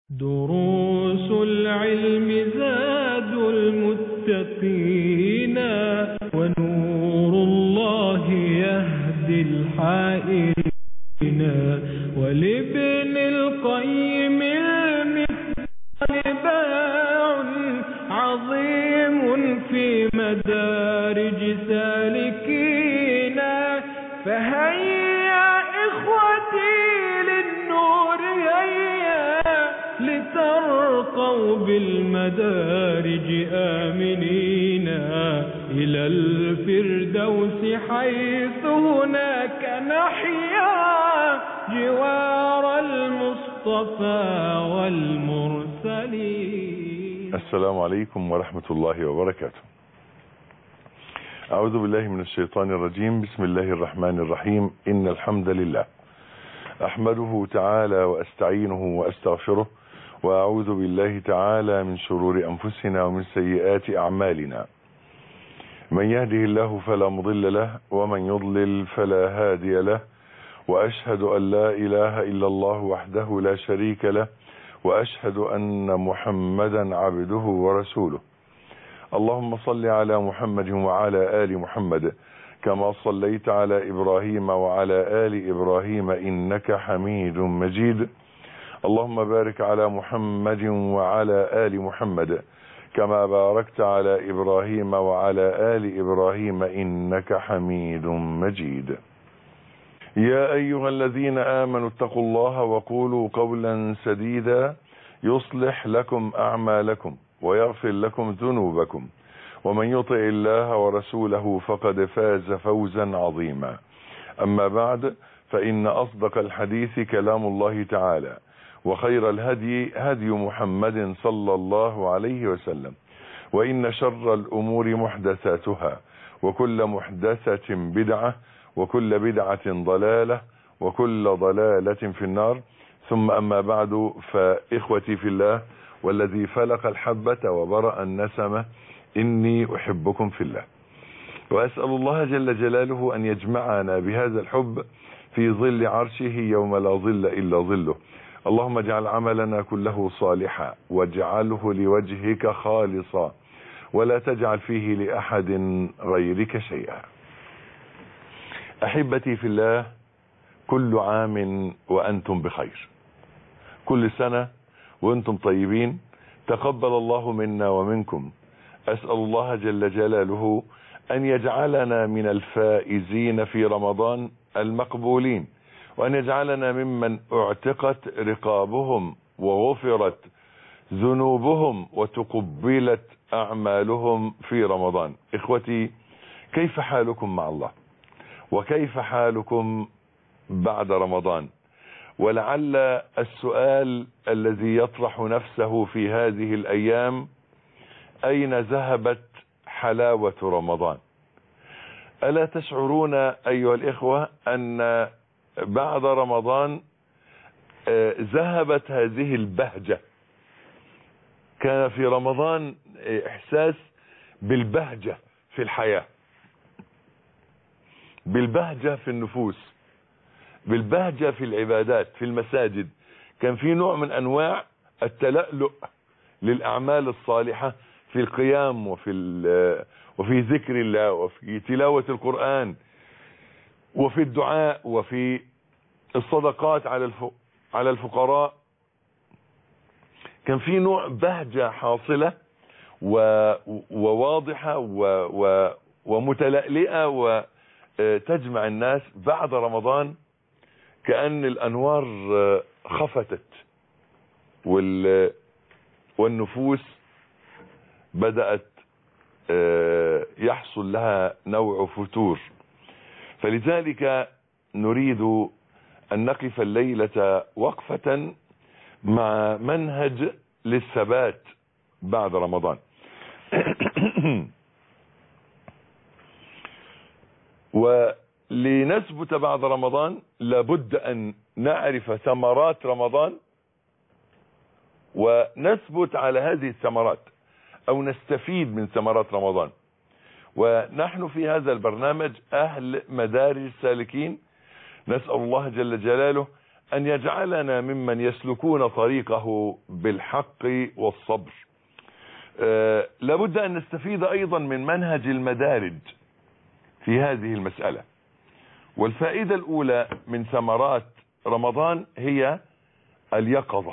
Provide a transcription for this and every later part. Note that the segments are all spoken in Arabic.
دروس العلم زاد المتقين ونور الله يهدي الحائرين ولابن القيم المثقال باع عظيم في مدارج سالكين فهيا إخوتي للنور هيا لترقوا بالمدارج آمنين إلى الفردوس حيث هناك نحيا جوار المصطفى والمرسلين. السلام عليكم ورحمة الله وبركاته. أعوذ بالله من الشيطان الرجيم. بسم الله الرحمن الرحيم. إن الحمد لله أحمده تعالى وأستعينه وأستغفره وأعوذ بالله تعالى من شرور أنفسنا ومن سيئات أعمالنا. من يهده الله فلا مضل له ومن يضلل فلا هادي له، وأشهد أن لا إله إلا الله وحده لا شريك له، وأشهد أن محمدا عبده ورسوله. اللهم صل على محمد وعلى آل محمد كما صليت على إبراهيم وعلى آل إبراهيم إنك حميد مجيد. اللهم بارك على محمد وعلى آل محمد كما باركت على إبراهيم وعلى آل إبراهيم إنك حميد مجيد. يا أيها الذين آمنوا اتقوا الله وقولوا قولا سديدا يصلح لكم أعمالكم ويغفر لكم ذنوبكم، ومن يطع الله ورسوله فقد فاز فوزا عظيما. أما بعد، فإن أصدق الحديث كلام الله تعالى، وخير الهدي هدي محمد صلى الله عليه وسلم، وإن شر الأمور محدثاتها، وكل محدثة بدعة، وكل بدعة ضلالة، وكل ضلالة في النار. ثم أما بعد، فإخوتي في الله والذي فلق الحبة وبرأ النسمة، إني أحبكم في الله، وأسأل الله جل جلاله أن يجمعنا بهذا الحب في ظل عرشه يوم لا ظل إلا ظله. اللهم اجعل عملنا كله صالحا واجعله لوجهك خالصا ولا تجعل فيه لأحد غيرك شيئا. أحبتي في الله، كل عام وأنتم بخير، كل سنة وأنتم طيبين، تقبل الله منا ومنكم. أسأل الله جل جلاله أن يجعلنا من الفائزين في رمضان المقبولين، وأن يجعلنا ممن اعتقت رقابهم وغفرت ذنوبهم وتقبلت أعمالهم في رمضان. إخوتي، كيف حالكم مع الله؟ وكيف حالكم بعد رمضان؟ ولعل السؤال الذي يطرح نفسه في هذه الأيام: أين ذهبت حلاوة رمضان؟ ألا تشعرون أيها الإخوة أن بعد رمضان ذهبت هذه البهجة؟ كان في رمضان إحساس بالبهجة في الحياة، بالبهجة في النفوس، بالبهجة في العبادات في المساجد. كان في نوع من أنواع التلألؤ للأعمال الصالحة في القيام وفي ذكر الله وفي تلاوة القرآن وفي الدعاء وفي الصدقات على الفقراء. كان في نوع بهجة حاصلة وواضحة ومتلألئة وتجمع الناس. بعد رمضان كأن الأنوار خفتت والنفوس بدأت يحصل لها نوع فتور. فلذلك نريد أن نقف الليلة وقفة مع منهج للثبات بعد رمضان. ولنثبت بعد رمضان لابد أن نعرف ثمرات رمضان ونثبت على هذه الثمرات، أو نستفيد من ثمرات رمضان. ونحن في هذا البرنامج أهل مدارج السالكين، نسأل الله جل جلاله أن يجعلنا ممن يسلكون طريقه بالحق والصبر. لابد أن نستفيد أيضا من منهج المدارج في هذه المسألة. والفائدة الأولى من ثمرات رمضان هي اليقظة.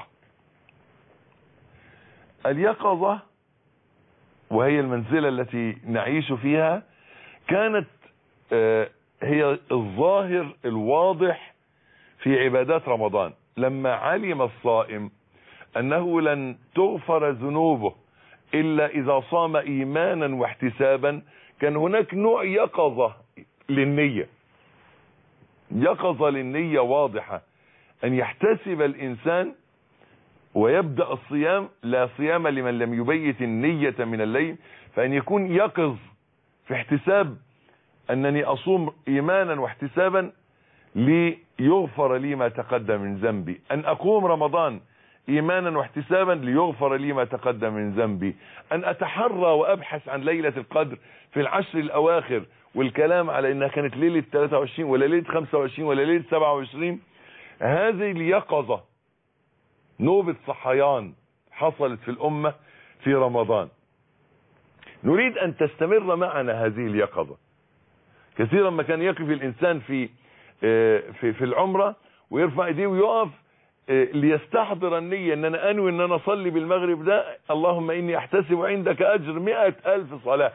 اليقظة وهي المنزلة التي نعيش فيها كانت هي الظاهر الواضح في عبادات رمضان. لما علم الصائم أنه لن تغفر ذنوبه إلا إذا صام إيمانا واحتسابا، كان هناك نوع يقظة للنية، يقظة للنية واضحة، أن يحتسب الإنسان ويبدأ الصيام. لا صيام لمن لم يبيت النية من الليل، فأن يكون يقظ في احتساب أنني أصوم إيمانا واحتسابا ليغفر لي ما تقدم من ذنبي، أن أقوم رمضان إيمانا واحتسابا ليغفر لي ما تقدم من ذنبي، أن أتحرى وأبحث عن ليلة القدر في العشر الأواخر، والكلام على أنها كانت ليلة 23 ولا ليلة 25 ولا ليلة 27. هذه اليقظة نوبة صحيان حصلت في الأمة في رمضان. نريد أن تستمر معنا هذه اليقظة. كثيرا ما كان يقف الإنسان في العمرة ويرفع ايديه ويقف ليستحضر النية ان انا انوي ان انا اصلي بالمغرب ده، اللهم اني احتسب عندك اجر 100,000 صلاة،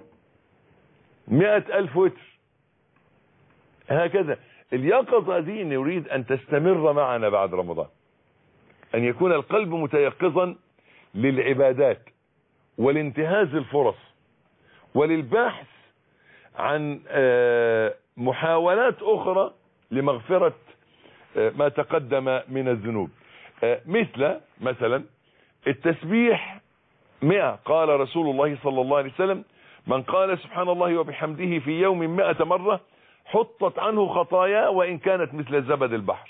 100,000 وتر. هكذا اليقظة دي نريد ان تستمر معنا بعد رمضان، ان يكون القلب متيقظا للعبادات ولانتهاز الفرص وللبحث عن محاولات اخرى لمغفرة ما تقدم من الذنوب. مثلا التسبيح 100. قال رسول الله صلى الله عليه وسلم: من قال سبحان الله وبحمده في يوم 100 مرة حطت عنه خطايا وإن كانت مثل زبد البحر.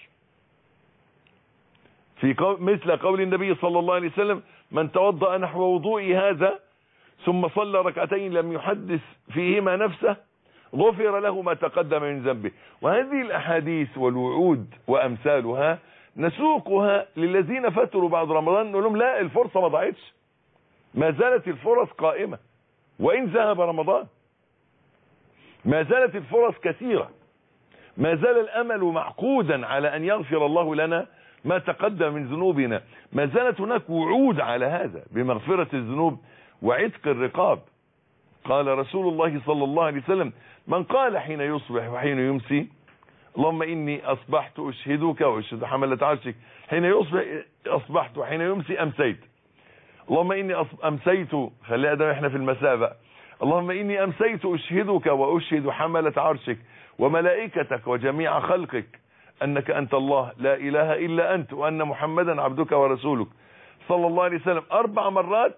مثل قول النبي صلى الله عليه وسلم: من توضأ نحو وضوئي هذا ثم صلى ركعتين لم يحدث فيهما نفسه غفر له ما تقدم من ذنبه. وهذه الأحاديث والوعود وأمثالها نسوقها للذين فتروا بعد رمضان، نقول لهم لا، الفرصة ما ضاعتش، ما زالت الفرص قائمة وإن ذهب رمضان، ما زالت الفرص كثيرة، ما زال الأمل معقودا على أن يغفر الله لنا ما تقدم من ذنوبنا، ما زالت هناك وعود على هذا بمغفرة الذنوب وعتق الرقاب. قال رسول الله صلى الله عليه وسلم: من قال حين يصبح وحين يمسي اللهم إني أصبحت أشهدك وأشهد حملة عرشك، حين يصبح أصبحت وحين يمسي أمسيت، اللهم إني أمسيت، خليها ده احنا في المساء بقى، اللهم إني أمسيت أشهدك وأشهد حملة عرشك وملائكتك وجميع خلقك أنك أنت الله لا إله إلا أنت وأن محمدا عبدك ورسولك صلى الله عليه وسلم 4 مرات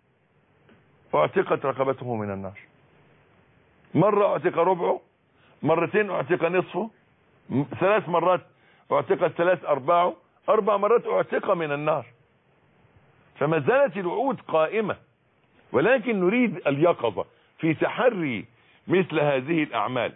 اعتقت رقبته من النار. مرة اعتق ربعه، مرتين اعتق نصفه، 3 مرات اعتقت 3/4، 4 مرات اعتق من النار. فما زالت الوعود قائمة، ولكن نريد اليقظة في تحري مثل هذه الأعمال.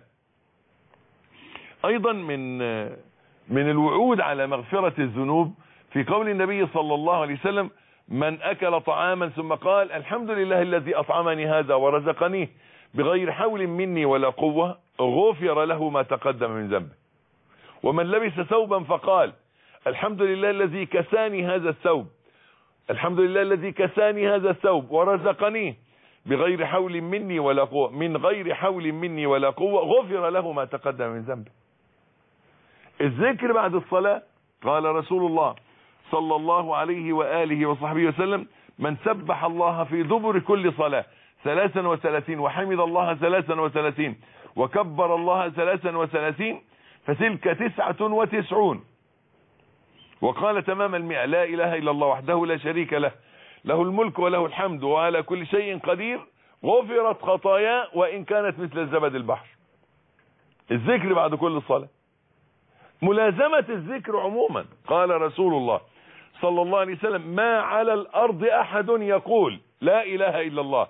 أيضا من الوعود على مغفرة الذنوب في قول النبي صلى الله عليه وسلم: من أكل طعاما ثم قال الحمد لله الذي أطعمني هذا ورزقنيه بغير حول مني ولا قوة غفر له ما تقدم من ذنبه. ومن لبس ثوبا فقال الحمد لله الذي كساني هذا الثوب، الحمد لله الذي كساني هذا الثوب ورزقنيه بغير حول مني ولا قوة، من غير حول مني ولا قوة غفر له ما تقدم من ذنبه. الذكر بعد الصلاة، قال رسول الله صلى الله عليه وآله وصحبه وسلم: من سبح الله في دبر كل صلاة 33 وحمد الله 33 وكبر الله 33 فتلك 99. وقال تمام 100: لا إله إلا الله وحده لا شريك له، له الملك وله الحمد وعلى كل شيء قدير، غفرت خطايا وإن كانت مثل زبد البحر. الذكر بعد كل صلاة، ملازمة الذكر عموما. قال رسول الله صلى الله عليه وسلم: ما على الأرض أحد يقول لا إله إلا الله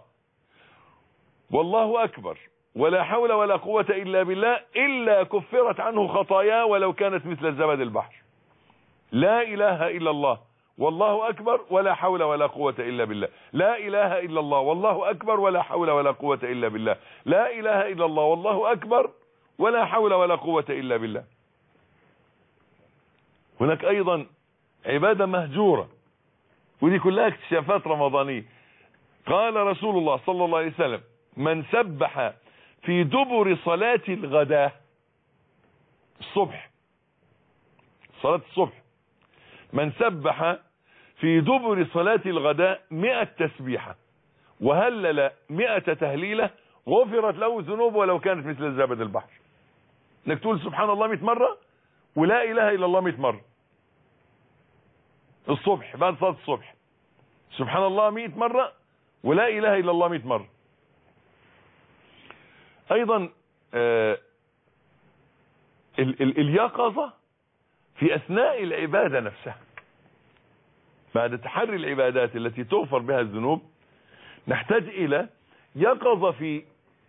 والله أكبر ولا حول ولا قوة إلا بالله إلا كفرت عنه خطاياه ولو كانت مثل زبد البحر. لا إله إلا الله والله أكبر ولا حول ولا قوة إلا بالله. لا إله إلا الله والله أكبر ولا حول ولا قوة إلا بالله. لا إله إلا الله والله أكبر ولا حول ولا قوة إلا بالله. هناك أيضا عبادة مهجورة، ودي كلها اكتشافات رمضانية. قال رسول الله صلى الله عليه وسلم: من سبح في دبر صلاة الغداء، الصبح، صلاة الصبح، من سبح في دبر صلاة الغداء 100 تسبيحة وهلل 100 تهليلة غفرت له ذنوبه ولو كانت مثل زبد البحر. انك تقول سبحان الله 100 مرة ولا إله إلا الله 100 مرة الصبح، بعد صلاة الصبح سبحان الله 100 مرة ولا إله إلا الله 100 مرة. أيضا اليقظة في أثناء العبادة نفسها، بعد تحري العبادات التي تغفر بها الذنوب نحتاج إلى يقظة في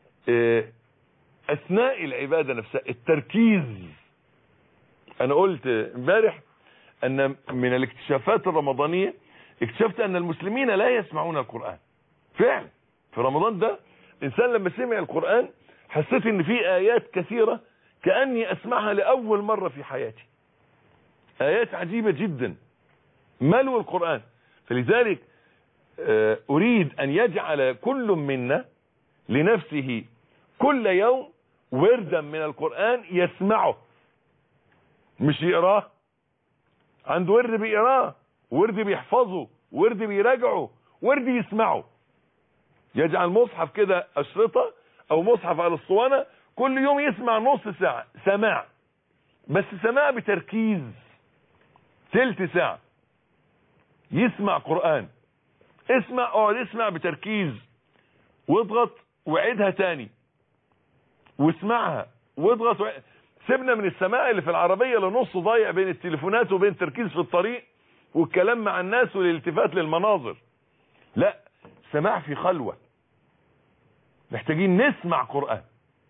أثناء العبادة نفسها، التركيز. أنا قلت امبارح أن من الاكتشافات الرمضانية اكتشفت أن المسلمين لا يسمعون القرآن. فعلا في رمضان ده الإنسان لما سمع القرآن حسيت أن في آيات كثيرة كأني أسمعها لأول مرة في حياتي، آيات عجيبة جدا ملو القرآن. فلذلك أريد أن يجعل كل منا لنفسه كل يوم وردا من القرآن يسمعه، مش يقراه. عنده ورد بيقراه، ورد بيحفظه، ورد بيراجعه، ورد يسمعه. يجعل مصحف كده أشرطة أو مصحف على الصوانة، كل يوم يسمع نص ساعة سماع، بس سماع بتركيز. تلت ساعة يسمع قرآن، اسمع، اقعد اسمع بتركيز، واضغط وعيدها تاني واسمعها واضغط سيبنا من السماع اللي في العربية لنص ضايع بين التليفونات وبين التركيز في الطريق والكلام مع الناس والالتفات للمناظر. لا، سماع في خلوة. محتاجين نسمع قرآن،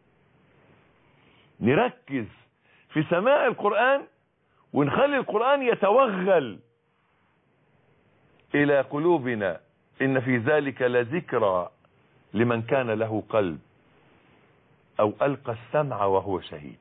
نركز في سماع القرآن ونخلي القرآن يتوغل إلى قلوبنا. إن في ذلك لذكرى لمن كان له قلب أو ألقى السمع وهو شهيد.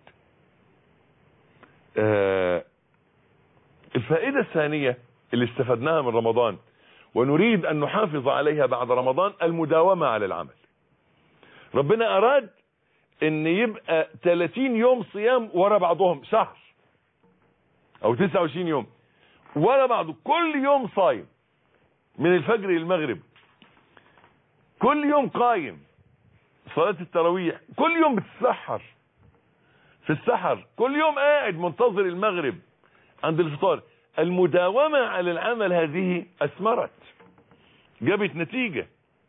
الفائدة الثانية اللي استفدناها من رمضان ونريد أن نحافظ عليها بعد رمضان المداومة على العمل. ربنا أراد أن يبقى 30 يوم صيام ورا بعضهم، شهر أو 29 يوم ورا بعض، كل يوم صايم من الفجر للمغرب، كل يوم قايم صلاة التراويح، كل يوم بتتسحر في السحر، كل يوم قاعد منتظر المغرب عند الفطار. المداومة على العمل هذه أثمرت، جابت نتيجة.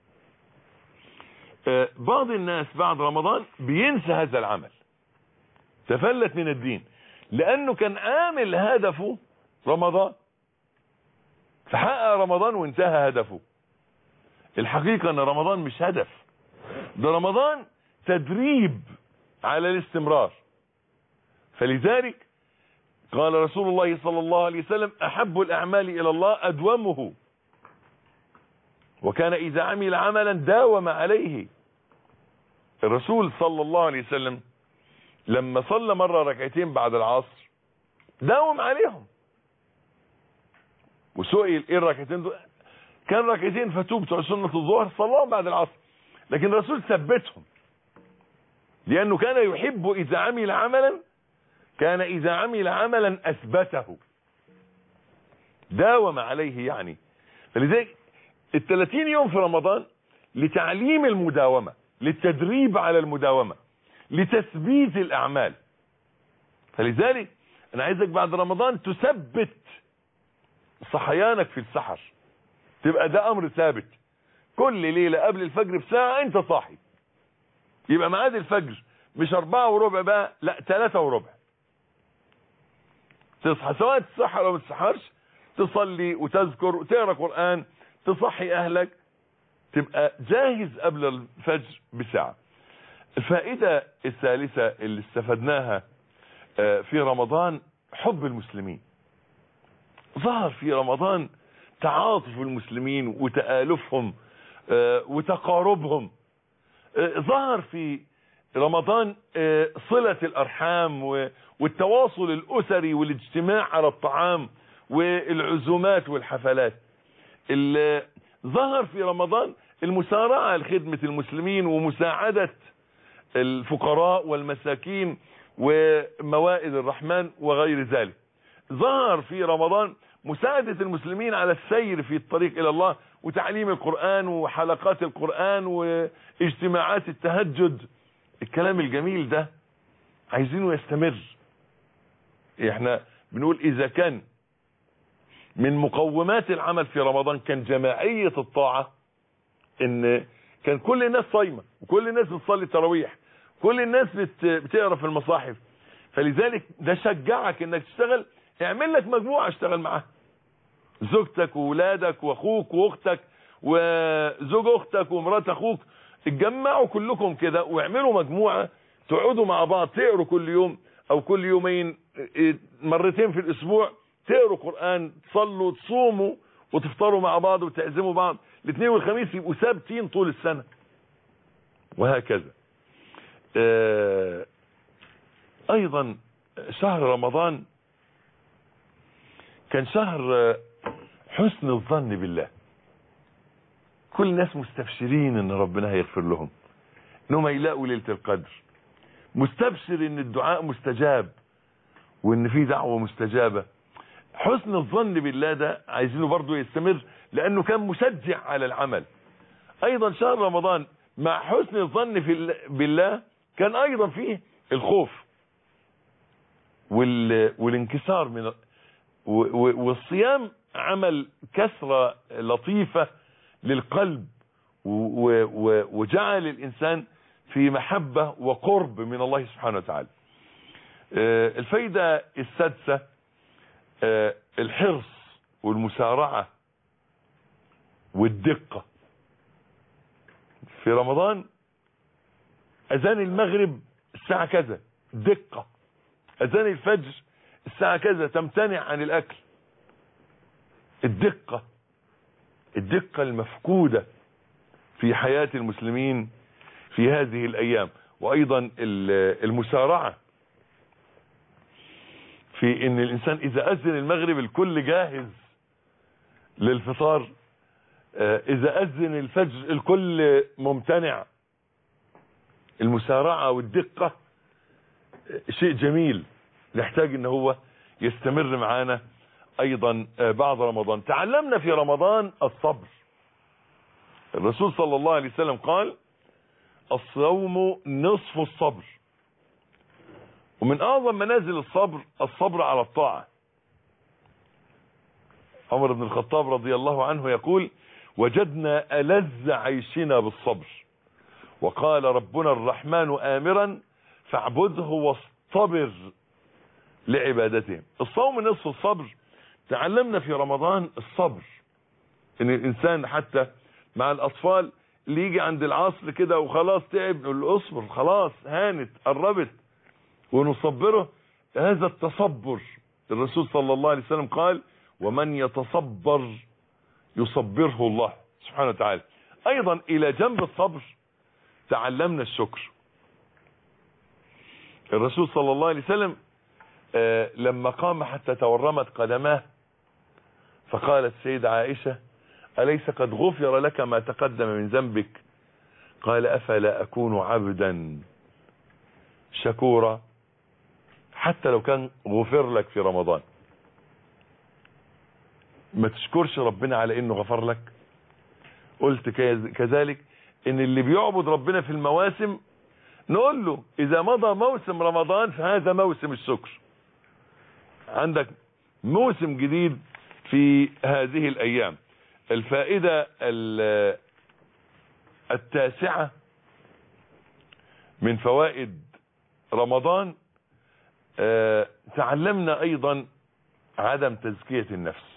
بعض الناس بعد رمضان بينسى هذا العمل، تفلت من الدين لأنه كان عامل هدفه رمضان، فحقق رمضان وانتهى هدفه. الحقيقة أن رمضان مش هدف، ده رمضان تدريب على الاستمرار. فلذلك قال رسول الله صلى الله عليه وسلم: أحب الأعمال إلى الله أدومه، وكان إذا عمل عملا داوم عليه. الرسول صلى الله عليه وسلم لما صلى مرة ركعتين بعد العصر داوم عليهم، وسئل ايه الركعتين دول؟ كان ركعتين فتوب بتوع سنة الظهر صلاهم بعد العصر، لكن الرسول ثبتهم لأنه كان يحب إذا عمل عملا، كان إذا عمل عملا أثبته، داوم عليه يعني. فلذلك 30 يوم في رمضان لتعليم المداومة، للتدريب على المداومة، لتثبيت الأعمال. فلذلك أنا عايزك بعد رمضان تثبت صحيانك في السحر، تبقى ده أمر ثابت. كل ليلة قبل الفجر بساعة أنت صاحي، يبقى ميعاد الفجر مش 4:15 بقى، لا 3:15 تصحى، سواء تسحر أو ما تسحرش، تصلي وتذكر وتقرأ قرآن، تصحي أهلك، تبقى جاهز قبل الفجر بساعة. الفائدة الثالثة اللي استفدناها في رمضان حب المسلمين. ظهر في رمضان تعاطف المسلمين وتآلفهم وتقاربهم. ظهر في رمضان صلة الأرحام والتواصل الأسري والاجتماع على الطعام والعزومات والحفلات. ظهر في رمضان المسارعة لخدمة المسلمين ومساعدة الفقراء والمساكين وموائد الرحمن وغير ذلك. ظهر في رمضان مساعدة المسلمين على السير في الطريق إلى الله وتعليم القرآن وحلقات القرآن واجتماعات التهجد. الكلام الجميل ده عايزينه يستمر. احنا بنقول إذا كان من مقومات العمل في رمضان كان جماعية الطاعة، ان كان كل الناس صايمة وكل الناس بتصلي التراويح، كل الناس بتقرا في المصاحف، فلذلك ده شجعك انك تشتغل. اعمل لك مجموعة اشتغل معاها، زوجتك وولادك واخوك واختك وزوج اختك ومرات اخوك، اتجمعوا كلكم كده واعملوا مجموعة تقعدوا مع بعض تقروا كل يوم او كل يومين مرتين في الاسبوع، تقروا قرآن، تصلوا، تصوموا وتفطروا مع بعض وتعزموا بعض. الاثنين والخميس يبقوا ثابتين طول السنة وهكذا. ايضا شهر رمضان كان شهر حسن الظن بالله. كل الناس مستبشرين ان ربنا هيغفر لهم، انهم يلاقوا ليلة القدر، مستبشر ان الدعاء مستجاب وان في دعوة مستجابة. حسن الظن بالله ده عايزينه برضو يستمر لانه كان مشجع على العمل. ايضا شهر رمضان مع حسن الظن بالله كان ايضا فيه الخوف والانكسار من والصيام عمل كسرة لطيفة للقلب وجعل الانسان في محبة وقرب من الله سبحانه وتعالى. الفايدة السادسة الحرص والمسارعة والدقة. في رمضان اذان المغرب الساعة كذا دقة، اذان الفجر الساعة كذا تمتنع عن الاكل. الدقة المفقودة في حياة المسلمين في هذه الايام. وايضا المسارعة في ان الانسان اذا اذن المغرب الكل جاهز للفطار، اذا اذن الفجر الكل ممتنع. المسارعة والدقة شيء جميل نحتاج ان هو يستمر معانا ايضا بعد رمضان. تعلمنا في رمضان الصبر. الرسول صلى الله عليه وسلم قال الصوم نصف الصبر، ومن اعظم منازل الصبر على الطاعة. عمر بن الخطاب رضي الله عنه يقول وجدنا ألذ عيشنا بالصبر، وقال ربنا الرحمن آمرا فاعبده واصطبر لعبادته. الصوم نصف الصبر. تعلمنا في رمضان الصبر، ان الانسان حتى مع الاطفال اللي يجي عند العصر كده وخلاص تعب نقول له اصبر خلاص هانت قربت ونصبره. هذا التصبر الرسول صلى الله عليه وسلم قال ومن يتصبر يصبره الله سبحانه وتعالى. ايضا الى جنب الصبر تعلمنا الشكر. الرسول صلى الله عليه وسلم لما قام حتى تورمت قدماه فقالت سيدة عائشة أليس قد غفر لك ما تقدم من ذنبك؟ قال أفلا أكون عبدا شكورا. حتى لو كان غفر لك في رمضان ما تشكرش ربنا على انه غفر لك. قلت كذلك ان اللي بيعبد ربنا في المواسم نقول له اذا مضى موسم رمضان فهذا موسم الشكر. عندك موسم جديد في هذه الايام. الفائدة التاسعة من فوائد رمضان تعلمنا ايضا عدم تزكية النفس.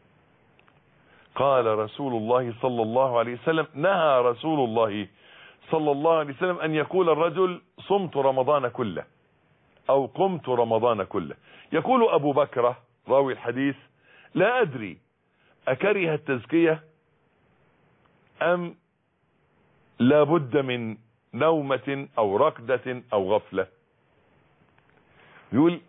قال رسول الله صلى الله عليه وسلم نهى رسول الله صلى الله عليه وسلم ان يقول الرجل صمت رمضان كله او قمت رمضان كله. يقول ابو بكر راوي الحديث لا أدري أكره التزكية أم لابد من نومة أو ركدة أو غفلة. يقول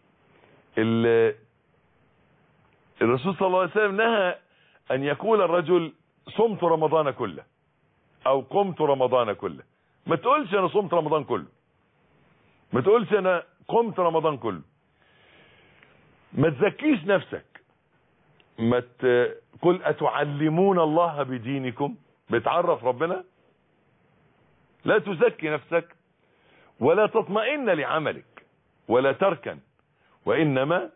الرسول صلى الله عليه وسلم نهى أن يقول الرجل صمت رمضان كله أو قمت رمضان كله. ما تقولش أنا صمت رمضان كله، ما تقولش أنا قمت رمضان كله. ما تزكيش نفسك، ما تقول أتعلمون الله بدينكم، بتعرف ربنا. لا تزكي نفسك ولا تطمئن لعملك ولا تركن، وإنما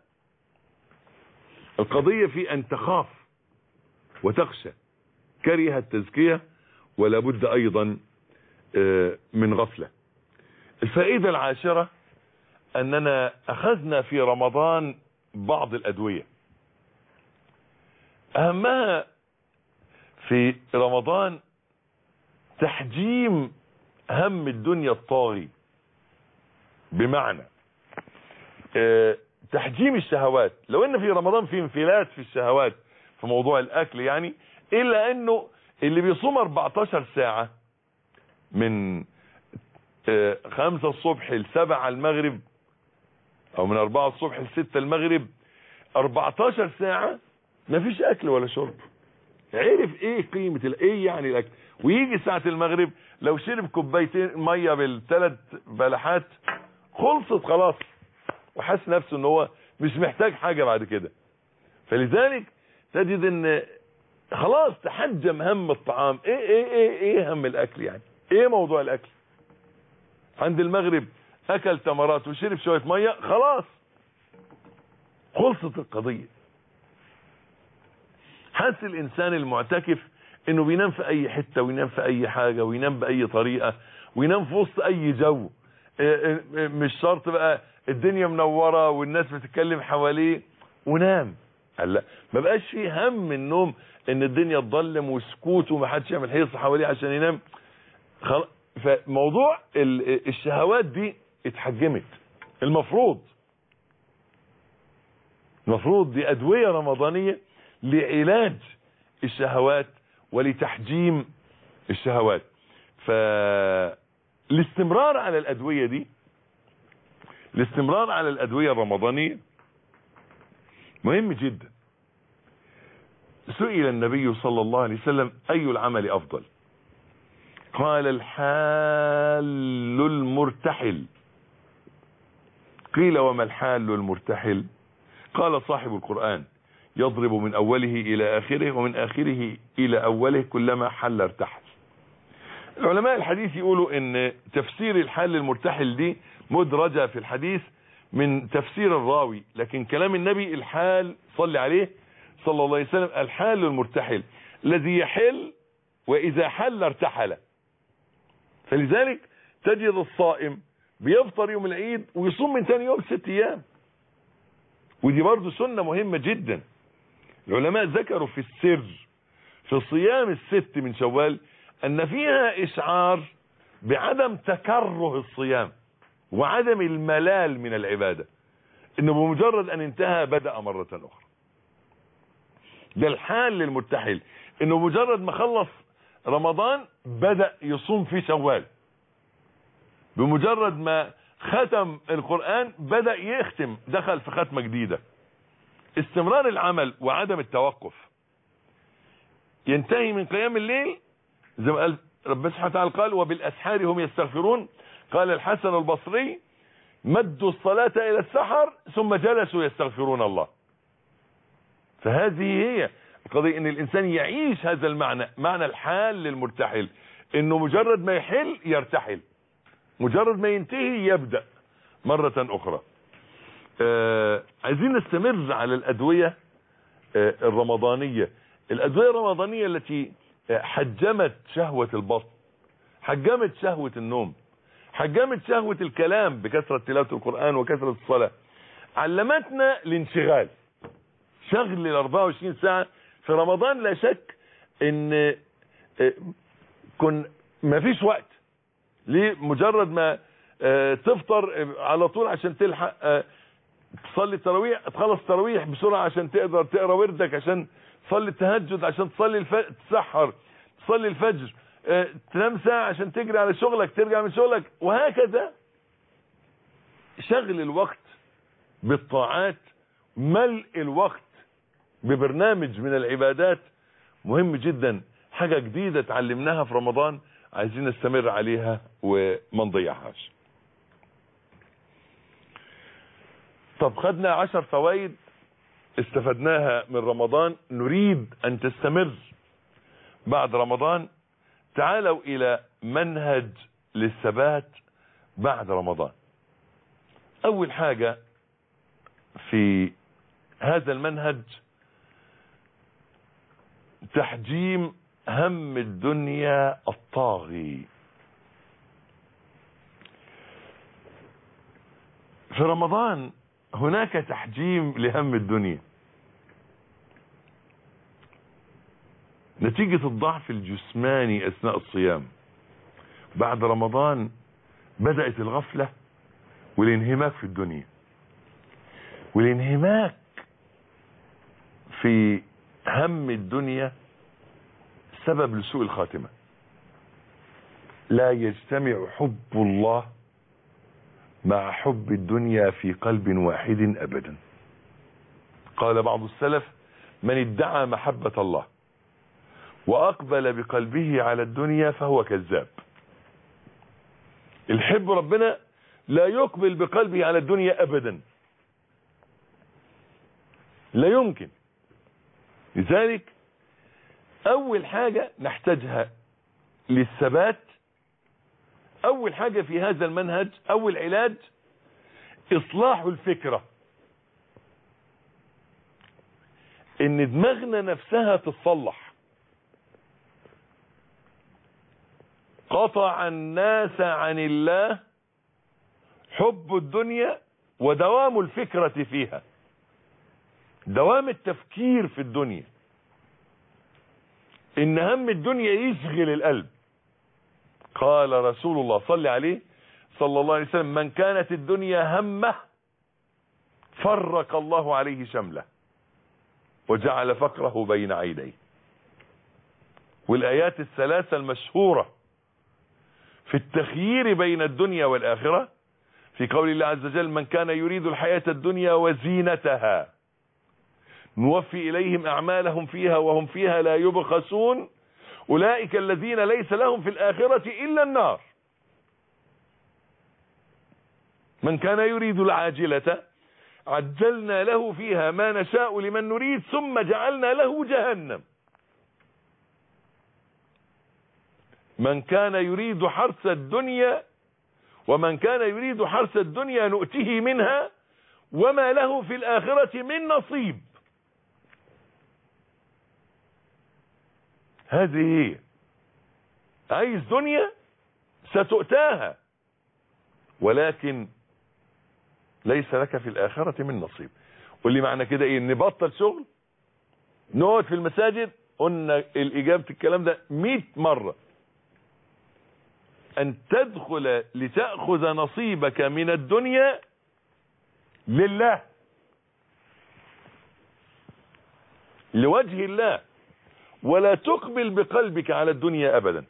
القضية في أن تخاف وتخشى. كره التزكية ولا بد أيضا من غفلة. الفائدة العاشرة أننا أخذنا في رمضان بعض الأدوية، أهمها في رمضان تحجيم هم الدنيا الطاغي، بمعنى تحجيم الشهوات. لو ان في رمضان في انفلات في الشهوات في موضوع الاكل يعني، الا انه اللي بيصوم 14 ساعة من 5 الصبح ل 7 المغرب، او من 4 الصبح ل 6 المغرب، 14 ساعة مفيش اكل ولا شرب. عرف ايه قيمة ايه يعني الاكل، ويجي ساعة المغرب لو شرب كوبايتين مية بال3 بلحات خلصت خلاص، وحس نفسه ان هو مش محتاج حاجة بعد كده. فلذلك تجد ان خلاص تحجم هم الطعام. ايه هم الاكل يعني، ايه موضوع الاكل؟ عند المغرب اكل تمرات وشرب شوية مية خلاص خلصت القضية. حس الانسان المعتكف انه بينام في اي حتة وينام في اي حاجة وينام باي طريقة وينام في وسط اي جو، مش شرط بقى الدنيا منورة والناس بتتكلم حواليه ونام. قال لا، ما بقاش فيه هم النوم ان الدنيا تضلم وسكوت ومحدش يعمل حيصة حواليه عشان ينام. فموضوع الشهوات دي اتحجمت. المفروض دي ادوية رمضانية لعلاج الشهوات ولتحجيم الشهوات. فالاستمرار على الادوية دي، الاستمرار على الادوية الرمضانية مهم جدا. سئل النبي صلى الله عليه وسلم اي العمل افضل؟ قال الحال المرتحل. قيل وما الحال المرتحل؟ قال صاحب القرآن يضرب من اوله الى اخره ومن اخره الى اوله كلما حل ارتحل. علماء الحديث يقولوا ان تفسير الحال المرتحل دي مدرجة في الحديث من تفسير الراوي، لكن كلام النبي الحال صلى عليه صلى الله عليه وسلم الحال المرتحل الذي يحل واذا حل ارتحل. فلذلك تجد الصائم بيفطر يوم العيد ويصوم من ثاني يوم 6 ايام، ودي برضو سنة مهمة جدا. العلماء ذكروا في السر في صيام 6 من شوال ان فيها اشعار بعدم تكره الصيام وعدم الملال من العبادة، انه بمجرد ان انتهى بدأ مرة اخرى. ده الحال للمرتحل، انه مجرد ما خلص رمضان بدأ يصوم في شوال، بمجرد ما ختم القرآن بدأ يختم، دخل في ختمة جديدة. استمرار العمل وعدم التوقف. ينتهي من قيام الليل زي ما قال ربنا سبحانه وتعالى، قال وبالأسحار هم يستغفرون. قال الحسن البصري مدوا الصلاة إلى السحر ثم جلسوا يستغفرون الله. فهذه هي القضية، ان الانسان يعيش هذا المعنى، معنى الحال للمرتحل، انه مجرد ما يحل يرتحل، مجرد ما ينتهي يبدأ مرة اخرى. عايزين نستمر على الادوية الرمضانية. الادوية الرمضانية التي حجمت شهوة البطن، حجمت شهوة النوم، حجمت شهوة الكلام بكثرة تلاوة القرآن وكثرة الصلاة، علمتنا الانشغال، شغل 24 ساعة في رمضان. لا شك ان ما فيش وقت ليه، مجرد ما تفطر على طول عشان تلحق تصلي التراويح، تخلص التراويح بسرعة عشان تقدر تقرا وردك، عشان تصلي التهجد، عشان تصلي تسحر، تصلي الفجر، تنام ساعة عشان تجري على شغلك، ترجع من شغلك، وهكذا. شغل الوقت بالطاعات، ملء الوقت ببرنامج من العبادات مهم جدا. حاجة جديدة اتعلمناها في رمضان عايزين نستمر عليها وما نضيعهاش. طب خدنا 10 فوائد استفدناها من رمضان، نريد ان تستمر بعد رمضان. تعالوا الى منهج للثبات بعد رمضان. اول حاجة في هذا المنهج تحجيم هم الدنيا الطاغي. في رمضان هناك تحجيم لهم الدنيا نتيجة الضعف الجسماني اثناء الصيام. بعد رمضان بدأت الغفلة والانهماك في الدنيا، والانهماك في هم الدنيا سبب لسوء الخاتمة. لا يجتمع حب الله مع حب الدنيا في قلب واحد أبدا. قال بعض السلف: من ادعى محبة الله وأقبل بقلبه على الدنيا فهو كذاب. الحب ربنا لا يقبل بقلبه على الدنيا أبدا، لا يمكن. لذلك أول حاجة نحتاجها للثبات، أول حاجة في هذا المنهج، أول علاج إصلاح الفكرة، إن دماغنا نفسها تتصلح. قطع الناس عن الله حب الدنيا ودوام الفكرة فيها، دوام التفكير في الدنيا، إن هم الدنيا يشغل القلب. قال رسول الله صلى عليه صلى الله عليه وسلم: من كانت الدنيا همه فرق الله عليه شمله وجعل فقره بين عينيه. والآيات الثلاثة المشهورة في التخيير بين الدنيا والآخرة في قول الله عز وجل: من كان يريد الحياة الدنيا وزينتها نوفي إليهم أعمالهم فيها وهم فيها لا يبخسون أولئك الذين ليس لهم في الآخرة إلا النار. من كان يريد العاجلة عجلنا له فيها ما نشاء لمن نريد ثم جعلنا له جهنم. من كان يريد حرث الدنيا ومن كان يريد حرث الدنيا نؤته منها وما له في الآخرة من نصيب. هذه هي. عايز دنيا ستؤتاها ولكن ليس لك في الآخرة من نصيب. قل لي معنى كده ايه؟ نبطل شغل، نقعد في المساجد. قلنا الإجابة الكلام ده 100 مرة. أن تدخل لتأخذ نصيبك من الدنيا لله، لوجه الله، ولا تقبل بقلبك على الدنيا أبدا.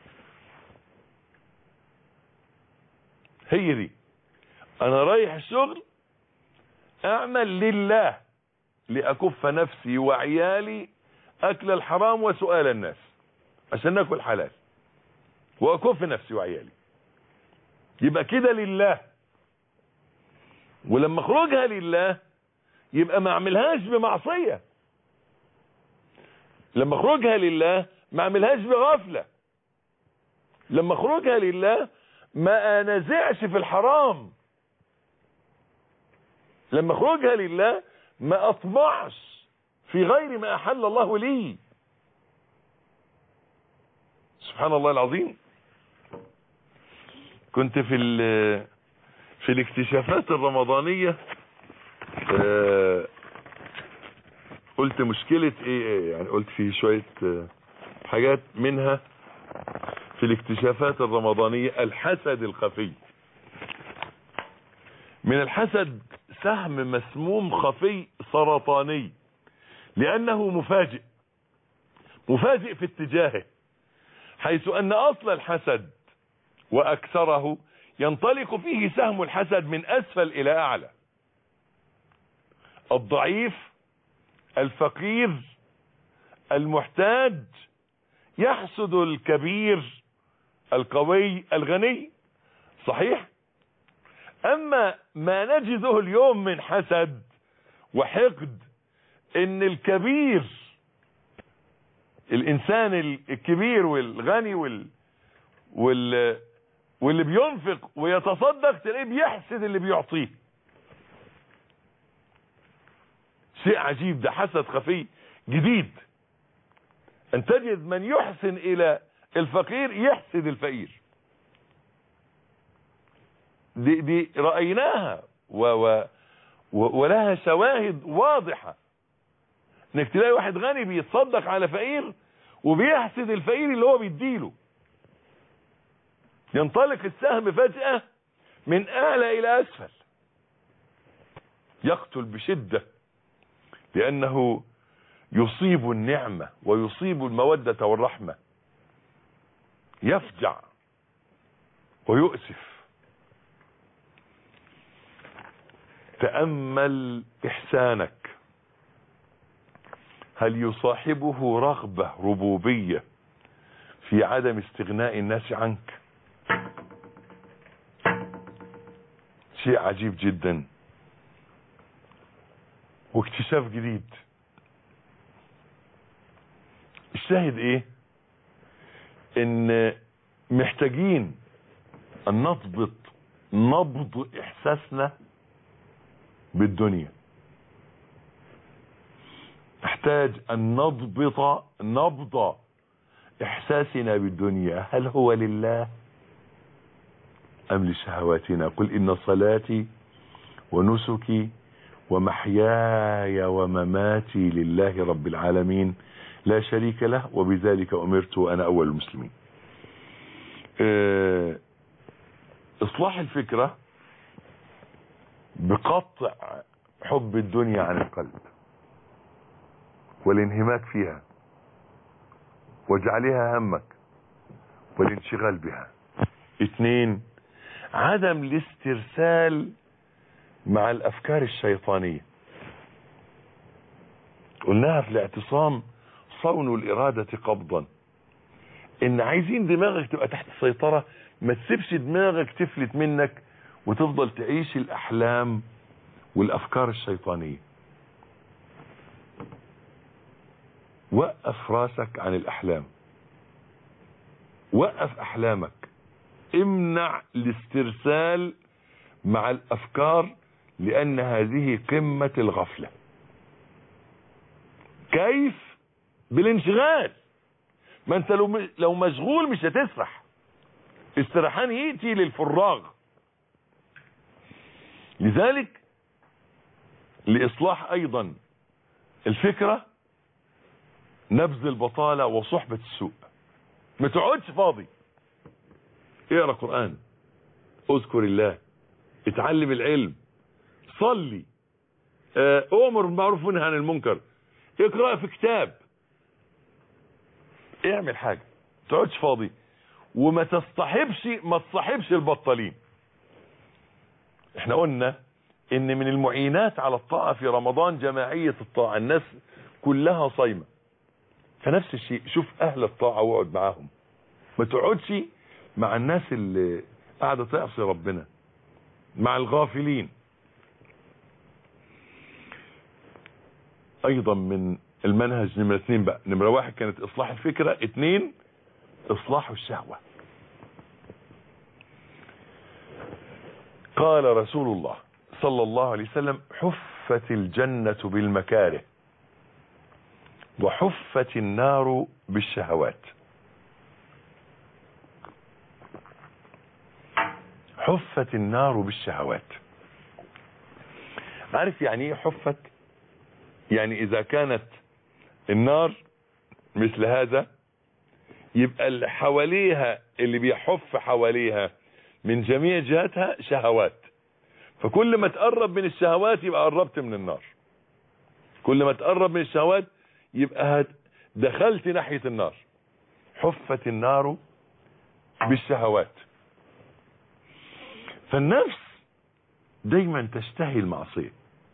هي دي. أنا رايح الشغل أعمل لله لأكف نفسي وعيالي أكل الحرام وسؤال الناس عشان ناكل حلال، وأكف نفسي وعيالي. يبقى كده لله. ولما اخرجها لله يبقى ما اعملهاش بمعصية. لما اخرجها لله ما اعملهاش بغفلة. لما اخرجها لله ما انازعش في الحرام. لما اخرجها لله ما اطمعش في غير ما احل الله لي. سبحان الله العظيم. كنت في الاكتشافات الرمضانية قلت مشكلة ايه يعني، قلت في شوية حاجات منها في الاكتشافات الرمضانية. الحسد الخفي. من الحسد سهم مسموم خفي سرطاني، لأنه مفاجئ في اتجاهه، حيث أن أصل الحسد وأكثره ينطلق فيه سهم الحسد من أسفل إلى أعلى. الضعيف، الفقير، المحتاج يحسد الكبير القوي الغني، صحيح؟ أما ما نجده اليوم من حسد وحقد، إن الكبير، الإنسان الكبير والغني واللي بينفق ويتصدق، تلاقيه بيحسد اللي بيعطيه. شيء عجيب، ده حسد خفي جديد، أن تجد من يحسن إلى الفقير يحسد الفقير. دي رأيناها ولها شواهد واضحة، انك تلاقي واحد غني بيتصدق على فقير وبيحسد الفقير اللي هو بيديله. ينطلق السهم فجأة من أعلى إلى أسفل، يقتل بشدة، لأنه يصيب النعمة ويصيب المودة والرحمة، يفجع ويؤسف. تأمل إحسانك، هل يصاحبه رغبة ربوبية في عدم استغناء الناس عنك؟ شيء عجيب جدا واكتشاف جديد. الشاهد ايه؟ ان محتاجين ان نضبط نبض احساسنا بالدنيا. نحتاج ان نضبط نبض احساسنا بالدنيا، هل هو لله ام لشهواتنا؟ قل ان صلاتي ونسكي ومحياي ومماتي لله رب العالمين لا شريك له وبذلك امرت وانا اول المسلمين. اصلاح الفكرة بقطع حب الدنيا عن القلب والانهماك فيها واجعلها همك والانشغال بها. 2، عدم الاسترسال مع الافكار الشيطانية. قلناها في الاعتصام، صون الارادة قبضا، ان عايزين دماغك تبقى تحت السيطرة، ما تسيبش دماغك تفلت منك وتفضل تعيش الاحلام والافكار الشيطانية. وقف راسك عن الاحلام، وقف احلامك، امنع الاسترسال مع الافكار، لان هذه قمة الغفلة. كيف؟ بالانشغال. ما انت لو مشغول مش هتسرح، استراحان يأتي للفراغ. لذلك لإصلاح أيضا الفكرة نبذ البطالة وصحبة السوء. ما تقعدش فاضي، اقرأ قرآن، اذكر الله، اتعلم العلم، صلي، أمر بالمعروف ونهى عن المنكر، اقرأ في كتاب، اعمل حاجة. ما تقعدش فاضي، وما تصطحبش البطالين. احنا قلنا ان من المعينات على الطاعة في رمضان جماعية الطاعة، الناس كلها صايمة، فنفس الشيء شوف اهل الطاعة واقعد معاهم، ما تقعدش مع الناس اللي قاعدة تعصي ربنا، مع الغافلين. ايضا من المنهج نمرة 2 بقى، نمرة 1 كانت اصلاح الفكرة، 2 اصلاح الشهوة. قال رسول الله صلى الله عليه وسلم: حفت الجنة بالمكاره وحفت النار بالشهوات. حفت النار بالشهوات. عارف يعني ايه حفت؟ يعني اذا كانت النار مثل هذا، يبقى اللي حواليها، اللي بيحف حواليها من جميع جهاتها شهوات، فكل ما تقرب من الشهوات يبقى قربت من النار. كل ما تقرب من الشهوات يبقى دخلت ناحية النار. حفت النار بالشهوات. فالنفس دايما تشتهي المعصية،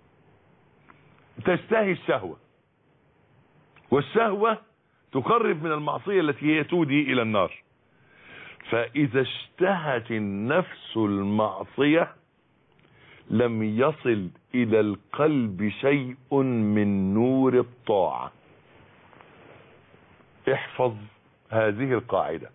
تشتهي الشهوة، والشهوة تقرب من المعصية التي هي تودي إلى النار. فإذا اشتهت النفس المعصية لم يصل إلى القلب شيء من نور الطاعة. احفظ هذه القاعدة: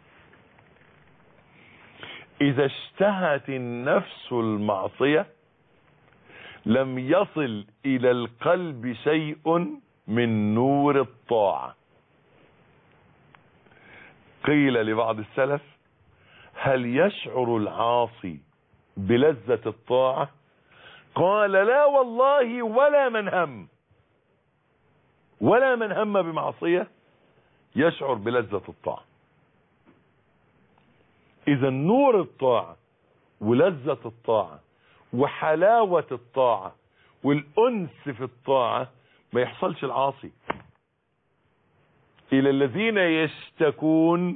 إذا اشتهت النفس المعصية لم يصل إلى القلب شيء من نور الطاعة. قيل لبعض السلف: هل يشعر العاصي بلذة الطاعة؟ قال: لا والله، ولا من هم بمعصية يشعر بلذة الطاعة. إذا نور الطاعة ولذة الطاعة وحلاوة الطاعة والأنس في الطاعة ما يحصلش العاصي. إلى الذين يشتكون،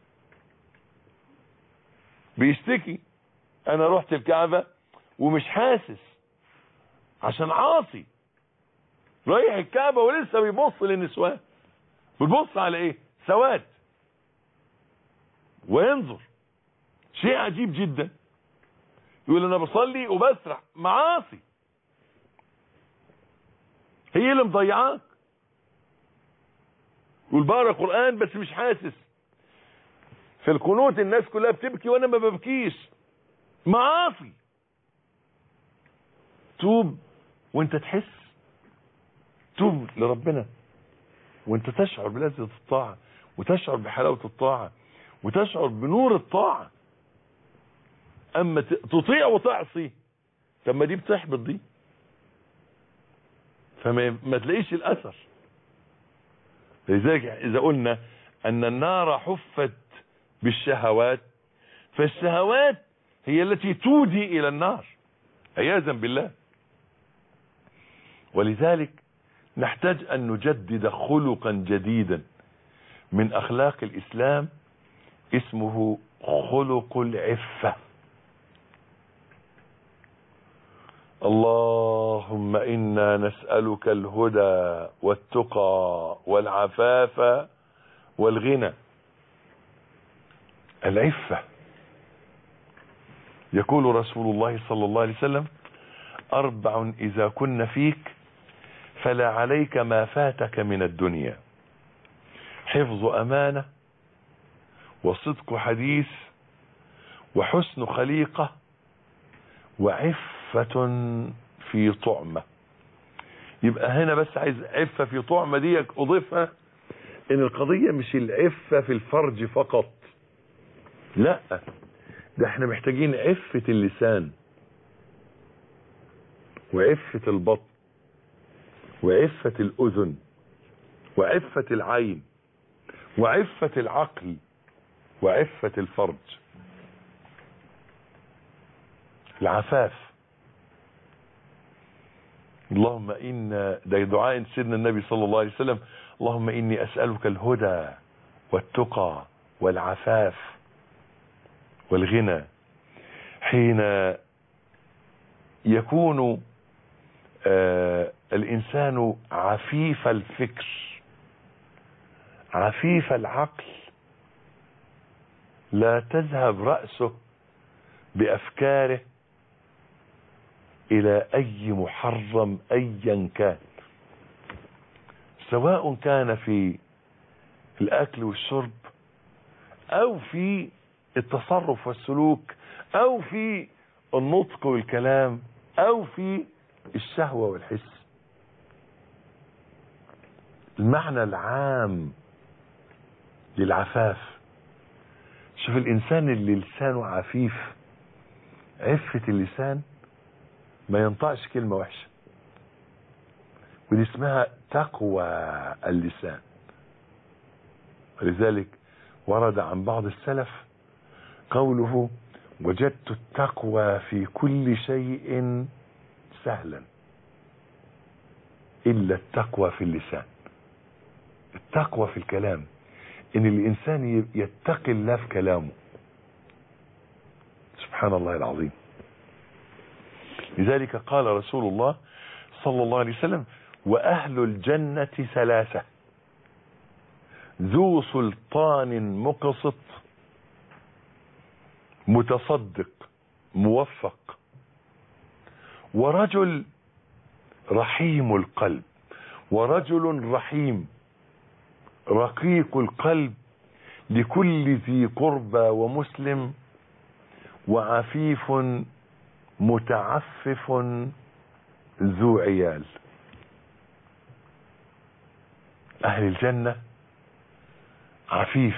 بيشتكي: أنا رحت الكعبة ومش حاسس، عشان عاصي رايح الكعبة ولسه بيبص للنسوان. بيبص على ايه؟ سواد. وينظر شيء عجيب جدا، يقول انا بصلي وبسرح. معاصي هي اللي مضيعاك. يقول بقرا قرآن بس مش حاسس. في القنوت الناس كلها بتبكي وانا ما ببكيش. معاصي. توب وانت تحس، توب لربنا وانت تشعر بلذة الطاعة، وتشعر بحلاوة الطاعة، وتشعر بنور الطاعة. اما تطيع وتعصي، طب ما دي بتحبط دي، فما تلاقيش الاثر. لذلك اذا قلنا ان النار حفت بالشهوات، فالشهوات هي التي تودي الى النار عياذا بالله. ولذلك نحتاج ان نجدد خلقا جديدا من اخلاق الاسلام اسمه خلق العفة. اللهم انا نسألك الهدى والتقى والعفاف والغنى. العفة. يقول رسول الله صلى الله عليه وسلم: 4 إذا كن فيك فلا عليك ما فاتك من الدنيا: حفظ أمانة، وصدق حديث، وحسن خليقة، وعفة في طعمة. يبقى هنا بس عايز عفة في طعمة دي أضيفها إن القضية مش العفة في الفرج فقط، لا، ده احنا محتاجين عفة اللسان، وعفة البطن، وعفة الأذن، وعفة العين، وعفة العقل، وعفة الفرج. العفاف. اللهم ده دعاء سيدنا النبي صلى الله عليه وسلم: اللهم إني أسألك الهدى والتقى والعفاف والغنى. حين يكون الإنسان عفيف الفكر، عفيف العقل، لا تذهب رأسه بأفكاره إلى أي محرم أيا كان، سواء كان في الأكل والشرب، أو في التصرف والسلوك، أو في النطق والكلام، أو في الشهوة والحس. المعنى العام للعفاف. شوف الإنسان اللي لسانه عفيف، عفة اللسان، ما ينطقش كلمة وحشة، ودي اسمها تقوى اللسان. ولذلك ورد عن بعض السلف قوله: وجدت التقوى في كل شيء سهلا إلا التقوى في اللسان. التقوى في الكلام، إن الإنسان يتقي الله في كلامه. سبحان الله العظيم. لذلك قال رسول الله صلى الله عليه وسلم: وأهل الجنة ثلاثة: ذو سلطان مقسط، متصدق موفق، ورجل رحيم القلب. ورجل رحيم رقيق القلب لكل ذي قربى ومسلم، وعفيف متعفف ذو عيال. أهل الجنة عفيف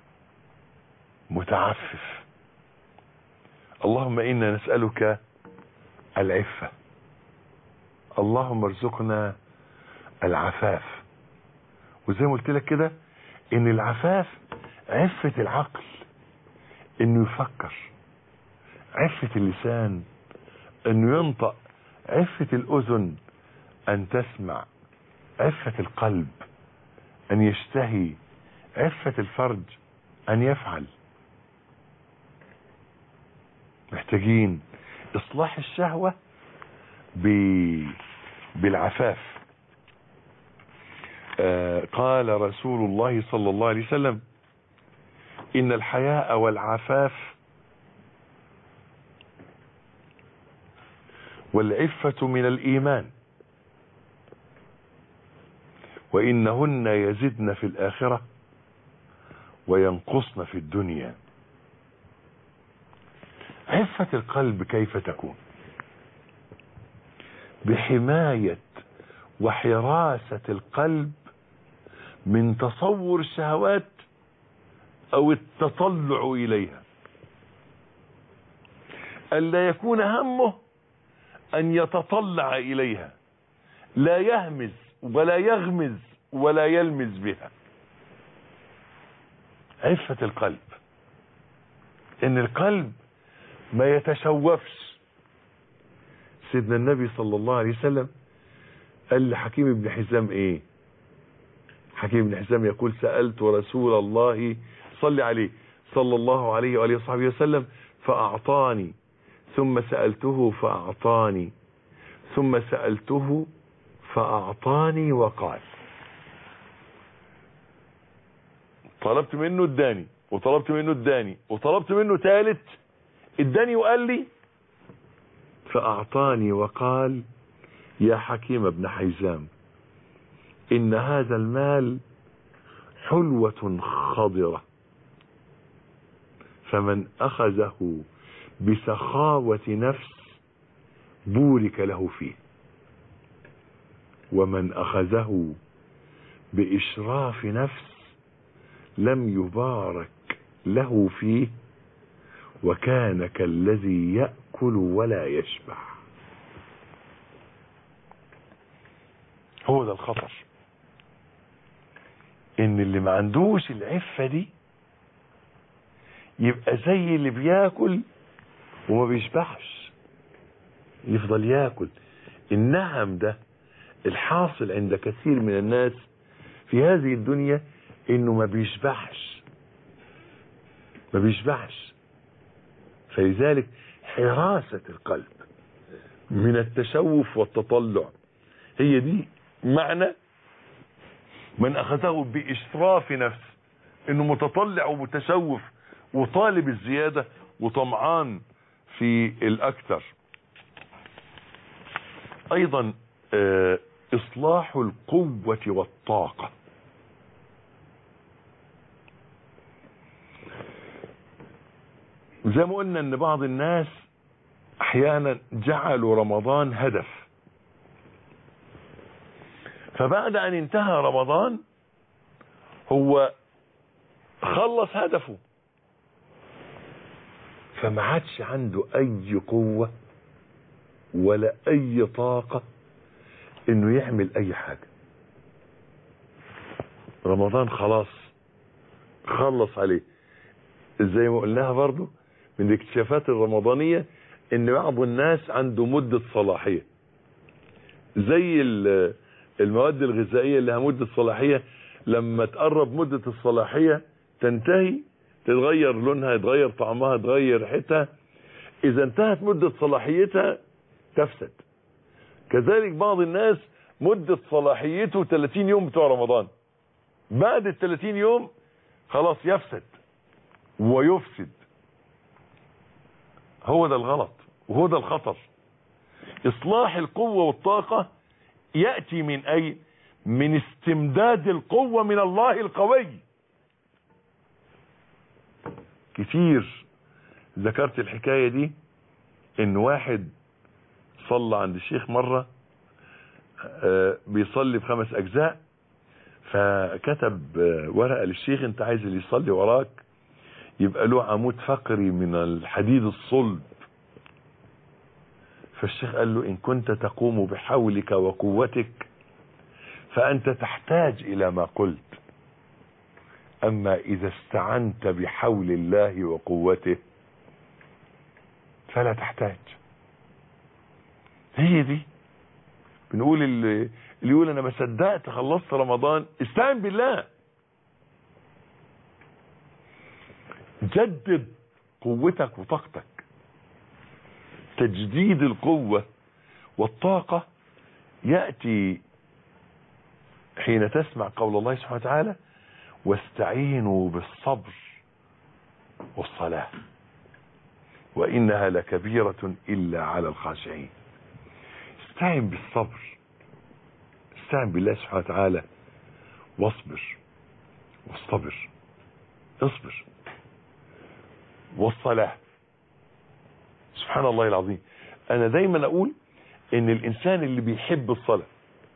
متعفف. اللهم إنا نسألك العفة، اللهم ارزقنا العفاف. وزي ما قلت لك كده، ان العفاف عفة العقل انه يفكر، عفة اللسان انه ينطق، عفة الاذن ان تسمع، عفة القلب ان يشتهي، عفة الفرج ان يفعل. محتاجين اصلاح الشهوة بالعفاف. قال رسول الله صلى الله عليه وسلم: إن الحياء والعفاف والعفة من الإيمان، وإنهن يزدن في الآخرة وينقصن في الدنيا. عفة القلب كيف تكون؟ بحماية وحراسة القلب من تصور الشهوات او التطلع اليها. الا يكون همه ان يتطلع اليها، لا يهمز ولا يغمز ولا يلمز بها. عفة القلب ان القلب ما يتشوفش. سيدنا النبي صلى الله عليه وسلم قال لحكيم بن حزام ايه؟ حكيم بن حزام يقول: سألت رسول الله صلى عليه صلى الله عليه وآله وصحبه وسلم فأعطاني، ثم سألته فأعطاني، ثم سألته فأعطاني وقال. طلبت منه اداني، وطلبت منه اداني، وطلبت منه ثالث اداني وقال لي فأعطاني وقال: يا حكيم بن حزام، إن هذا المال حلوة خضرة، فمن أخذه بسخاوة نفس بورك له فيه، ومن أخذه بإشراف نفس لم يبارك له فيه، وكان كالذي يأكل ولا يشبع. هو ده الخطر، ان اللي ما عندوش العفة دي يبقى زي اللي بياكل وما بيشبعش، يفضل ياكل. النهم ده الحاصل عند كثير من الناس في هذه الدنيا، انه ما بيشبعش. فلذلك حراسة القلب من التشوف والتطلع هي دي معنى من أخذه بإشراف نفس، إنه متطلع ومتشوف وطالب الزيادة وطمعان في الأكثر. أيضا إصلاح القوة والطاقة. زي ما قلنا ان بعض الناس احيانا جعلوا رمضان هدف، فبعد ان انتهى رمضان هو خلص هدفه، فما عادش عنده اي قوة ولا اي طاقة انه يعمل اي حاجة. رمضان خلاص خلص عليه. زي ما قلناها برضو من الاكتشافات الرمضانية ان بعض الناس عنده مدة صلاحية، زي المواد الغذائية اللي لها مدة صلاحية، لما تقرب مدة الصلاحية تنتهي تتغير لونها، يتغير طعمها، يتغير ريحتها. اذا انتهت مدة صلاحيتها تفسد. كذلك بعض الناس مدة صلاحيته 30 يوم بتوع رمضان، بعد ال 30 يوم خلاص يفسد ويفسد. هو ده الغلط وهو ده الخطر. اصلاح القوة والطاقة يأتي من اي؟ من استمداد القوة من الله القوي. كتير ذكرت الحكاية دي، ان واحد صلى عند الشيخ مرة، بيصلي ب5 أجزاء، فكتب ورقة للشيخ: انت عايز اللي يصلي وراك يبقى له عمود فقري من الحديد الصلب. فالشيخ قال له: ان كنت تقوم بحولك وقوتك فأنت تحتاج إلى ما قلت، أما إذا استعنت بحول الله وقوته فلا تحتاج. هي دي بنقول اللي يقول أنا ما صدقت خلصت رمضان، استعن بالله. جدد قوتك وطاقتك. تجديد القوة والطاقة يأتي حين تسمع قول الله سبحانه وتعالى: واستعينوا بالصبر والصلاة وإنها لكبيرة إلا على الخاشعين. استعين بالصبر، استعين بالله سبحانه وتعالى، واصبر واصطبر، اصبر. والصلاة، سبحان الله العظيم، أنا دايما أقول إن الإنسان اللي بيحب الصلاة،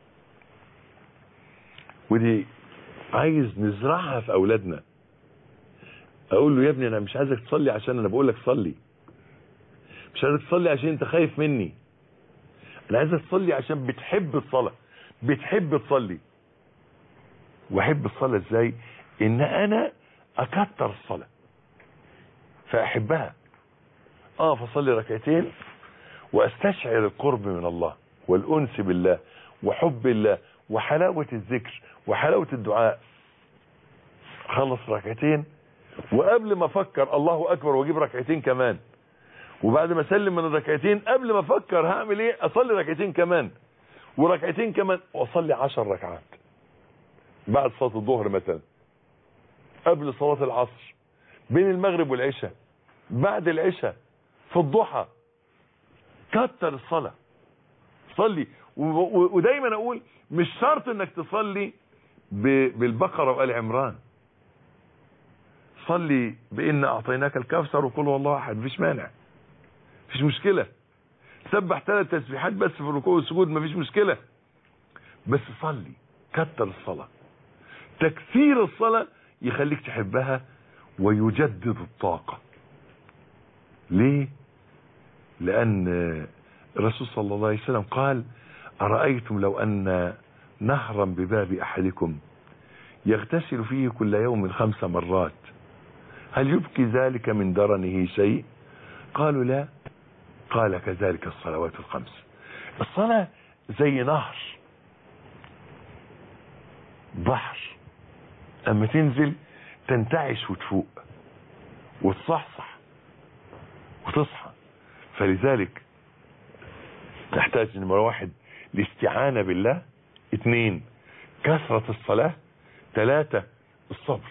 ودي عايز نزرعها في أولادنا، أقول له: يا ابني أنا مش عايزك تصلي عشان أنا بقول لك صلي، مش عايزك تصلي عشان أنت خايف مني، أنا عايزك تصلي عشان بتحب الصلاة، بتحب تصلي. وأحب الصلاة إزاي؟ إن أنا أكتر الصلاة فأحبها، فصلي ركعتين وأستشعر القرب من الله والأنس بالله وحب الله وحلاوة الذكر وحلاوة الدعاء. خلص ركعتين، وقبل ما أفكر الله أكبر وأجيب ركعتين كمان، وبعد ما أسلم من الركعتين قبل ما أفكر هعمل إيه أصلي ركعتين كمان وركعتين كمان، وأصلي 10 ركعات بعد صلاة الظهر مثلا، قبل صلاة العصر، بين المغرب والعشاء، بعد العشاء، في الضحى. كتر الصلاة، صلي. ودايما أقول مش شرط انك تصلي بالبقرة وآل عمران، صلي بإن أعطيناك الكوثر وقل هو الله أحد، مفيش مانع، مفيش مشكلة. سبح 3 تسبيحات بس في الركوع والسجود، مفيش مشكلة، بس صلي. كتر الصلاة. تكثير الصلاة يخليك تحبها ويجدد الطاقة. ليه؟ لأن الرسول صلى الله عليه وسلم قال: أرأيتم لو أن نهرا بباب أحدكم يغتسل فيه كل يوم 5 مرات هل يبكي ذلك من درنه شيء؟ قالوا: لا. قال: كذلك الصلوات ال5. الصلاة زي نهر، بحر، اما تنزل تنتعش وتفوق وتصحصح وتصحى. فلذلك نحتاج نمرة 1 الاستعانة بالله، 2 كثرة الصلاة، 3 الصبر.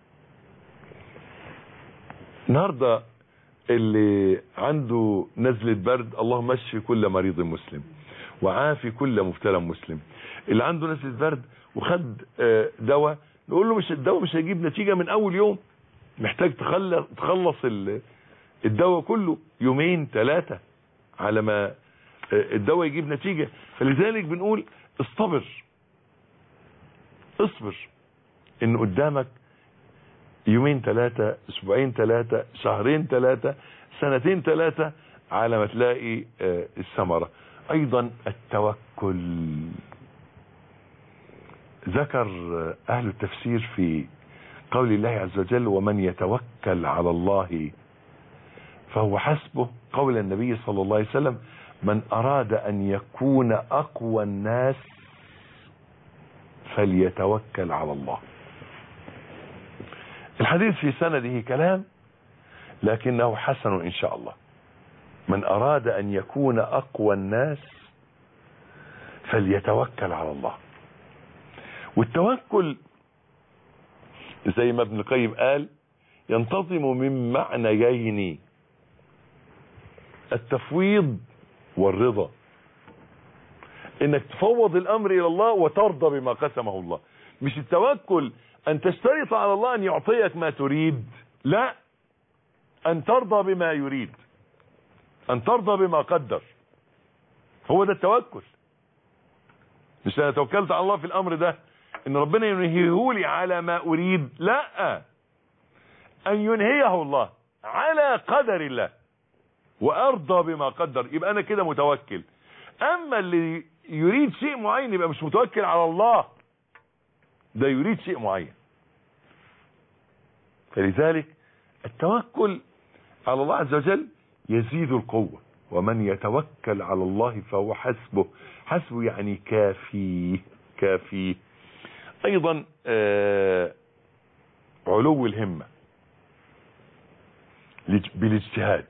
النهاردة اللي عنده نزلة برد اللهم اشفي كل مريض مسلم وعافي كل مبتلى مسلم. اللي عنده نزلة برد وخد دواء، نقول له مش الدواء مش هيجيب نتيجة من اول يوم، محتاج تخلص الدواء كله 2 3 على ما الدواء يجيب نتيجة. فلذلك بنقول اصطبر، اصبر ان قدامك 2 3 اسبوعين 3 شهرين 3 سنتين 3 على ما تلاقي الثمرة. ايضا التوكل. ذكر اهل التفسير في قول الله عز وجل: ومن يتوكل على الله فهو حسبه قول النبي صلى الله عليه وسلم: من أراد أن يكون أقوى الناس فليتوكل على الله. الحديث في سنده كلام لكنه حسن إن شاء الله. من أراد أن يكون أقوى الناس فليتوكل على الله. والتوكل زي ما ابن القيم قال ينتظم من معنيين: التفويض والرضا. انك تفوض الامر الى الله وترضى بما قسمه الله. مش التوكل ان تشترط على الله ان يعطيك ما تريد، لا، ان ترضى بما يريد، ان ترضى بما قدر. هو ده التوكل. مش انا توكلت على الله في الامر ده ان ربنا ينهيه لي على ما اريد، لا، ان ينهيه الله على قدر الله وارضى بما قدر، يبقى انا كده متوكل. اما اللي يريد شيء معين يبقى مش متوكل على الله، ده يريد شيء معين. فلذلك التوكل على الله عز وجل يزيد القوة. ومن يتوكل على الله فهو حسبه. حسبه يعني كافيه. كافيه. ايضا علو الهمة بالاجتهاد.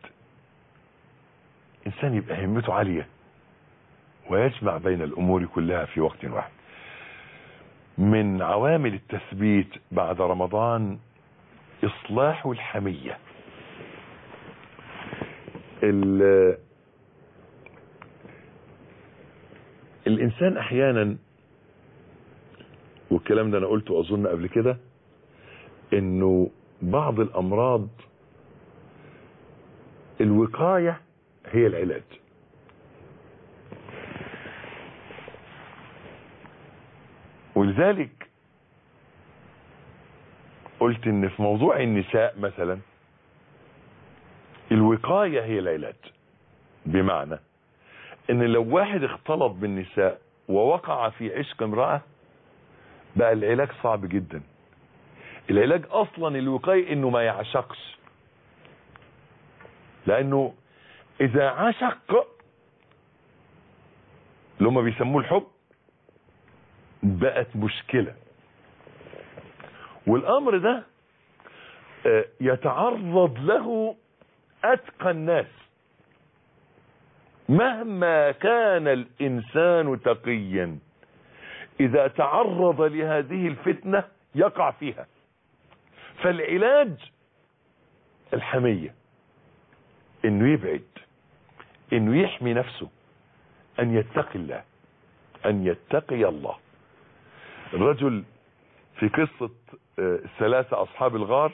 انسان يبقى همته عالية ويجمع بين الامور كلها في وقت واحد. من عوامل التثبيت بعد رمضان اصلاح الحمية. الانسان احيانا، والكلام ده انا قلته اظن قبل كده، انه بعض الامراض الوقاية هي العلاج. ولذلك قلت ان في موضوع النساء مثلا الوقاية هي العلاج. بمعنى ان لو واحد اختلط بالنساء ووقع في عشق امرأة بقى العلاج صعب جدا. العلاج اصلا الوقاية انه ما يعشقش، لانه اذا عشق اللي هم بيسموه الحب بقت مشكلة. والامر ده يتعرض له اتقى الناس. مهما كان الانسان تقيا اذا تعرض لهذه الفتنة يقع فيها. فالعلاج الحمية، انه يبعد، انه يحمي نفسه، ان يتقي الله، ان يتقي الله. الرجل في قصة الثلاثة اصحاب الغار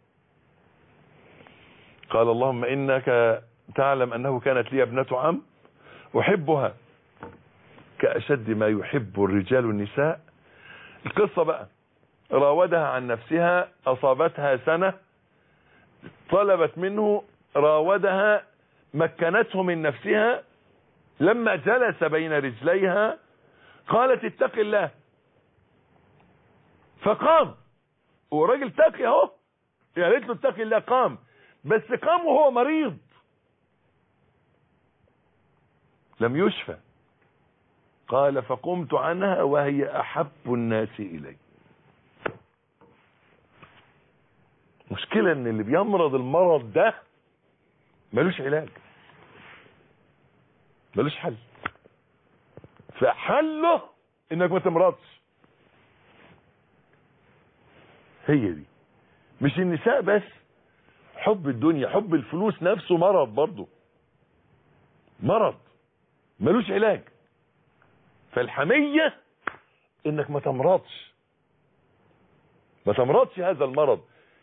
قال: اللهم انك تعلم انه كانت لي ابنة عم احبها كاشد ما يحب الرجال النساء. القصة بقى راودها عن نفسها، اصابتها سنة، طلبت منه، راودها، مكنته من نفسها. لما جلس بين رجليها قالت: اتق الله. فقام، وراجل تقي اهو، قالت له اتق الله، قام، بس قام وهو مريض لم يشفى. قال: فقمت عنها وهي احب الناس الي. مشكلة ان اللي بيمرض المرض ده ملوش علاج، ملوش حل. فحله انك ما تمرضش. هي دي. مش النساء بس، حب الدنيا، حب الفلوس نفسه مرض برضه، مرض ملوش علاج. فالحمية انك ما تمرضش، ما تمرضش هذا المرض.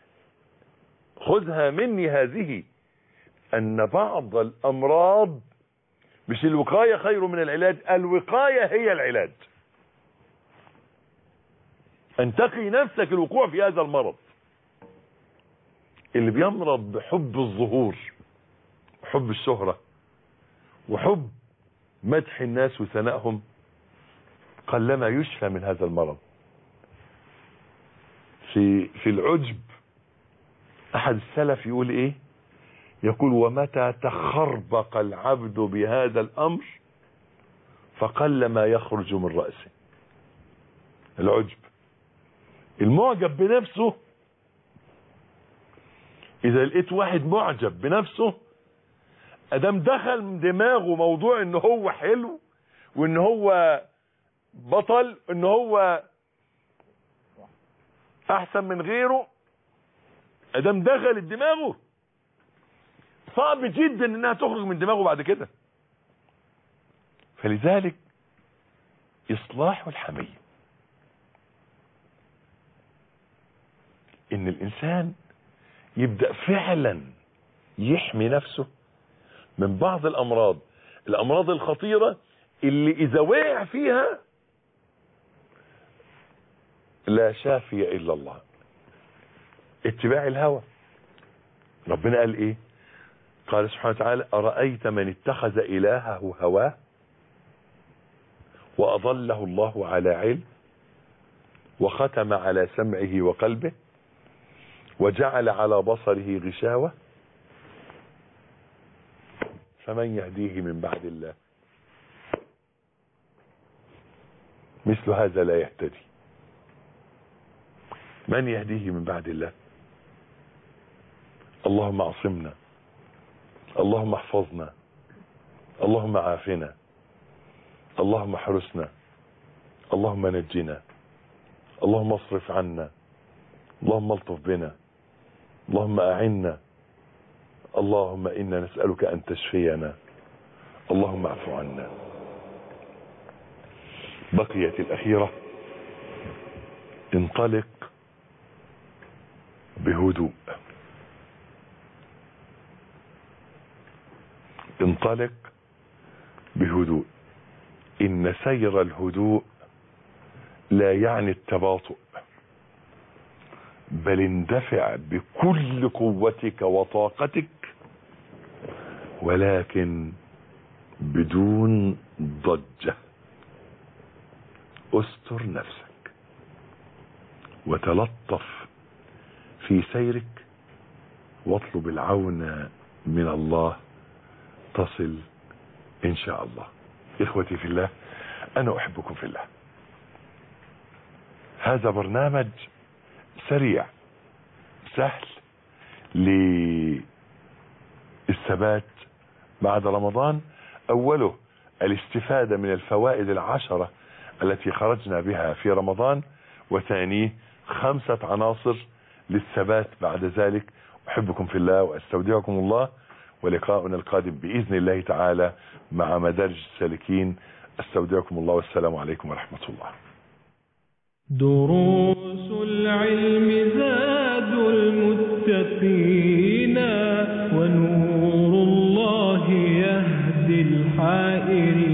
خذها مني هذه، ان بعض الامراض مش الوقاية خير من العلاج، الوقاية هي العلاج. ان تقي نفسك الوقوع في هذا المرض. اللي بيمرض بحب الظهور وحب الشهرة وحب مدح الناس وثنائهم قلما يشفى من هذا المرض. في العجب احد السلف يقول ايه: يقول ومتى تخربق العبد بهذا الأمر فقل ما يخرج من رأسه. العجب، المعجب بنفسه، إذا لقيت واحد معجب بنفسه أدام دخل من دماغه موضوع إنه هو حلو وإنه هو بطل إنه هو أحسن من غيره، أدام دخل دماغه صعب جدا إنها تخرج من دماغه بعد كده. فلذلك إصلاح الحمية، إن الإنسان يبدأ فعلا يحمي نفسه من بعض الأمراض الخطيرة اللي إذا وقع فيها لا شافي إلا الله. اتباع الهوى، ربنا قال إيه؟ قال سبحانه وتعالى أرأيت من اتخذ إلهه هواه وأضله الله على علم وختم على سمعه وقلبه وجعل على بصره غشاوة فمن يهديه من بعد الله مثل هذا لا يهتدي. من يهديه من بعد الله؟ اللهم اعصمنا، اللهم احفظنا، اللهم عافنا، اللهم احرسنا، اللهم نجنا، اللهم اصرف عنا، اللهم الطف بنا، اللهم أعنا، اللهم إنا نسألك أن تشفينا، اللهم اعف عنا. بقيت الأخيرة، انطلق بهدوء، انطلق بهدوء. إن سير الهدوء لا يعني التباطؤ، بل اندفع بكل قوتك وطاقتك ولكن بدون ضجة. استر نفسك وتلطف في سيرك واطلب العون من الله تصل إن شاء الله. إخوتي في الله، أنا أحبكم في الله. هذا برنامج سريع سهل للثبات بعد رمضان. أوله الاستفادة من الفوائد 10 التي خرجنا بها في رمضان، وثانيه 5 عناصر للثبات بعد ذلك. أحبكم في الله وأستودعكم الله، ولقاؤنا القادم بإذن الله تعالى مع مدارج السالكين. أستودعكم الله والسلام عليكم ورحمة الله. دروس العلم زاد المتقين ونور الله يهدي الحائرين.